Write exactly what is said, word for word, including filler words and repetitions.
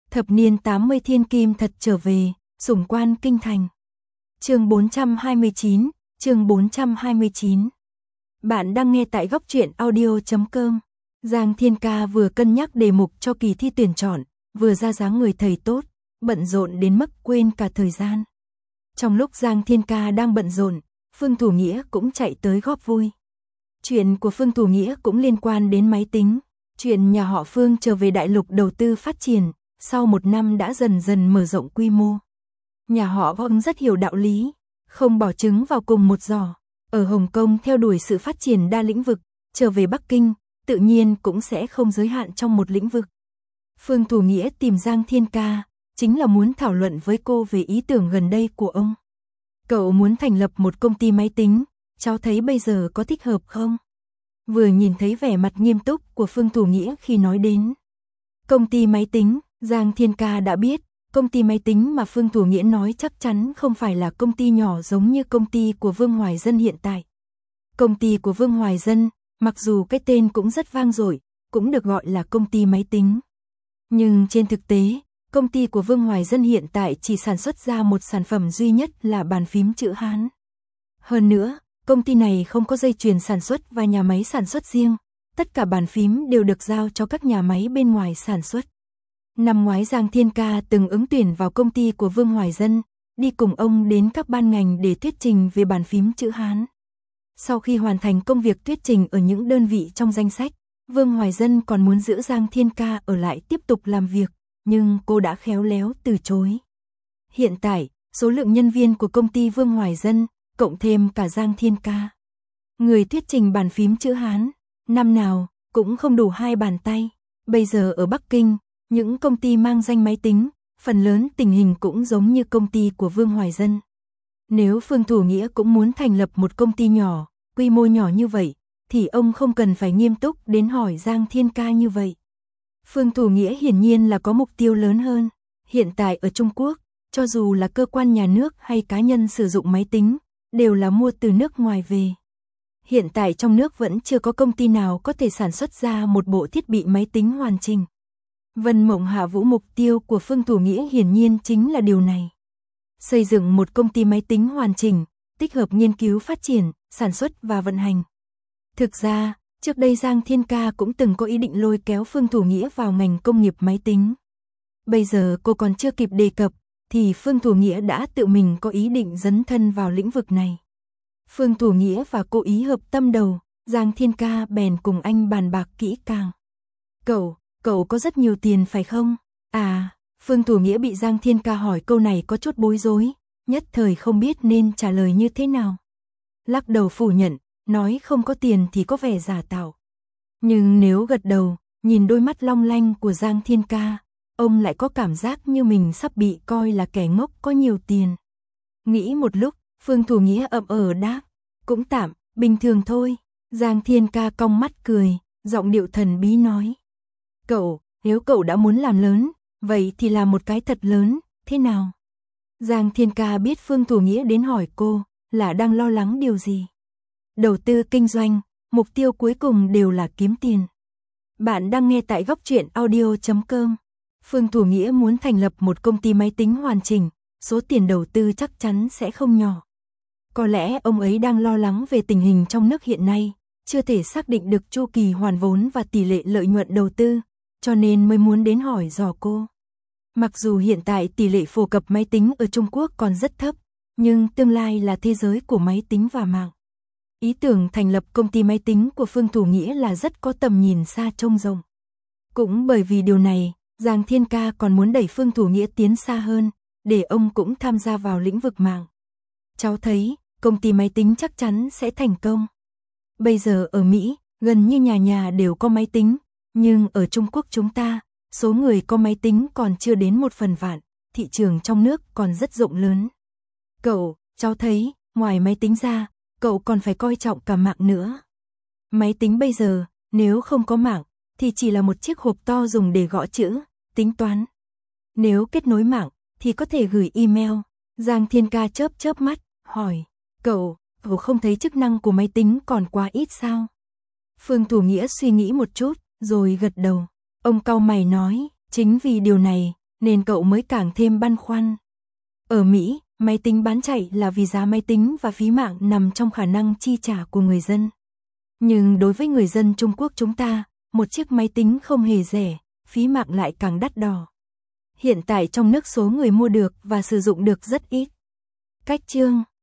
Thập niên tám mươi thiên kim thật trở về, sủng quan kinh thành. Chương bốn trăm hai mươi chín, chương bốn trăm hai mươi chín. Bạn đang nghe tại góc truyện audio chấm com. Giang Thiên Ca vừa cân nhắc đề mục cho kỳ thi tuyển chọn, vừa ra dáng người thầy tốt, bận rộn đến mức quên cả thời gian. Trong lúc Giang Thiên Ca đang bận rộn, Phương Thủ Nghĩa cũng chạy tới góp vui. Chuyện của Phương Thủ Nghĩa cũng liên quan đến máy tính. Chuyện nhà họ Phương trở về đại lục đầu tư phát triển, sau một năm đã dần dần mở rộng quy mô. Nhà họ Vương rất hiểu đạo lý, không bỏ trứng vào cùng một giỏ. Ở Hồng Kông theo đuổi sự phát triển đa lĩnh vực, trở về Bắc Kinh, tự nhiên cũng sẽ không giới hạn trong một lĩnh vực. Phương Thủ Nghĩa tìm Giang Thiên Ca, chính là muốn thảo luận với cô về ý tưởng gần đây của ông. Cậu muốn thành lập một công ty máy tính, cháu thấy bây giờ có thích hợp không? Vừa nhìn thấy vẻ mặt nghiêm túc của Phương Thủ Nghĩa khi nói đến công ty máy tính, Giang Thiên Ca đã biết, công ty máy tính mà Phương Thủ Nghĩa nói chắc chắn không phải là công ty nhỏ giống như công ty của Vương Hoài Dân hiện tại. Công ty của Vương Hoài Dân, mặc dù cái tên cũng rất vang dội, cũng được gọi là công ty máy tính. Nhưng trên thực tế, công ty của Vương Hoài Dân hiện tại chỉ sản xuất ra một sản phẩm duy nhất là bàn phím chữ Hán. Hơn nữa, công ty này không có dây chuyền sản xuất và nhà máy sản xuất riêng, tất cả bàn phím đều được giao cho các nhà máy bên ngoài sản xuất. Năm ngoái Giang Thiên Ca từng ứng tuyển vào công ty của Vương Hoài Dân, đi cùng ông đến các ban ngành để thuyết trình về bàn phím chữ Hán. Sau khi hoàn thành công việc thuyết trình ở những đơn vị trong danh sách, Vương Hoài Dân còn muốn giữ Giang Thiên Ca ở lại tiếp tục làm việc, nhưng cô đã khéo léo từ chối. Hiện tại, số lượng nhân viên của công ty Vương Hoài Dân, cộng thêm cả Giang Thiên Ca, người thuyết trình bàn phím chữ Hán, năm nào cũng không đủ hai bàn tay. Bây giờ ở Bắc Kinh, những công ty mang danh máy tính, phần lớn tình hình cũng giống như công ty của Vương Hoài Dân. Nếu Phương Thủ Nghĩa cũng muốn thành lập một công ty nhỏ, quy mô nhỏ như vậy, thì ông không cần phải nghiêm túc đến hỏi Giang Thiên Ca như vậy. Phương Thủ Nghĩa hiển nhiên là có mục tiêu lớn hơn. Hiện tại ở Trung Quốc, cho dù là cơ quan nhà nước hay cá nhân sử dụng máy tính, đều là mua từ nước ngoài về. Hiện tại trong nước vẫn chưa có công ty nào có thể sản xuất ra một bộ thiết bị máy tính hoàn chỉnh. Vân Mộng Hạ Vũ mục tiêu của Phương Thủ Nghĩa hiển nhiên chính là điều này. Xây dựng một công ty máy tính hoàn chỉnh, tích hợp nghiên cứu phát triển, sản xuất và vận hành. Thực ra, trước đây Giang Thiên Ca cũng từng có ý định lôi kéo Phương Thủ Nghĩa vào ngành công nghiệp máy tính. Bây giờ cô còn chưa kịp đề cập, thì Phương Thủ Nghĩa đã tự mình có ý định dấn thân vào lĩnh vực này. Phương Thủ Nghĩa và cô ý hợp tâm đầu, Giang Thiên Ca bèn cùng anh bàn bạc kỹ càng. Cậu, cậu có rất nhiều tiền phải không? À, Phương Thủ Nghĩa bị Giang Thiên Ca hỏi câu này có chút bối rối, nhất thời không biết nên trả lời như thế nào. Lắc đầu phủ nhận, nói không có tiền thì có vẻ giả tạo. Nhưng nếu gật đầu, nhìn đôi mắt long lanh của Giang Thiên Ca, ông lại có cảm giác như mình sắp bị coi là kẻ ngốc có nhiều tiền. Nghĩ một lúc, Phương Thủ Nghĩa ậm ờ đáp, cũng tạm, bình thường thôi. Giang Thiên Ca cong mắt cười, giọng điệu thần bí nói. Cậu, nếu cậu đã muốn làm lớn, vậy thì làm một cái thật lớn, thế nào? Giang Thiên Ca biết Phương Thủ Nghĩa đến hỏi cô, là đang lo lắng điều gì. Đầu tư kinh doanh, mục tiêu cuối cùng đều là kiếm tiền. Bạn đang nghe tại góc truyện audio chấm com. Phương Thủ Nghĩa muốn thành lập một công ty máy tính hoàn chỉnh, số tiền đầu tư chắc chắn sẽ không nhỏ. Có lẽ ông ấy đang lo lắng về tình hình trong nước hiện nay, chưa thể xác định được chu kỳ hoàn vốn và tỷ lệ lợi nhuận đầu tư, cho nên mới muốn đến hỏi dò cô. Mặc dù hiện tại tỷ lệ phổ cập máy tính ở Trung Quốc còn rất thấp, nhưng tương lai là thế giới của máy tính và mạng. Ý tưởng thành lập công ty máy tính của Phương Thủ Nghĩa là rất có tầm nhìn xa trông rộng. Cũng bởi vì điều này, Giang Thiên Ca còn muốn đẩy Phương Thủ Nghĩa tiến xa hơn, để ông cũng tham gia vào lĩnh vực mạng. Cháu thấy, công ty máy tính chắc chắn sẽ thành công. Bây giờ ở Mỹ, gần như nhà nhà đều có máy tính, nhưng ở Trung Quốc chúng ta, số người có máy tính còn chưa đến một phần vạn, thị trường trong nước còn rất rộng lớn. Cậu, cháu thấy, ngoài máy tính ra, cậu còn phải coi trọng cả mạng nữa. Máy tính bây giờ, nếu không có mạng, thì chỉ là một chiếc hộp to dùng để gõ chữ, tính toán. Nếu kết nối mạng, thì có thể gửi email. Giang Thiên Ca chớp chớp mắt, hỏi, cậu, cậu không thấy chức năng của máy tính còn quá ít sao? Phương Thủ Nghĩa suy nghĩ một chút, rồi gật đầu. Ông cau mày nói, chính vì điều này, nên cậu mới càng thêm băn khoăn. Ở Mỹ, máy tính bán chạy là vì giá máy tính và phí mạng nằm trong khả năng chi trả của người dân. Nhưng đối với người dân Trung Quốc chúng ta, một chiếc máy tính không hề rẻ, phí mạng lại càng đắt đỏ. Hiện tại trong nước số người mua được và sử dụng được rất ít. Cách chương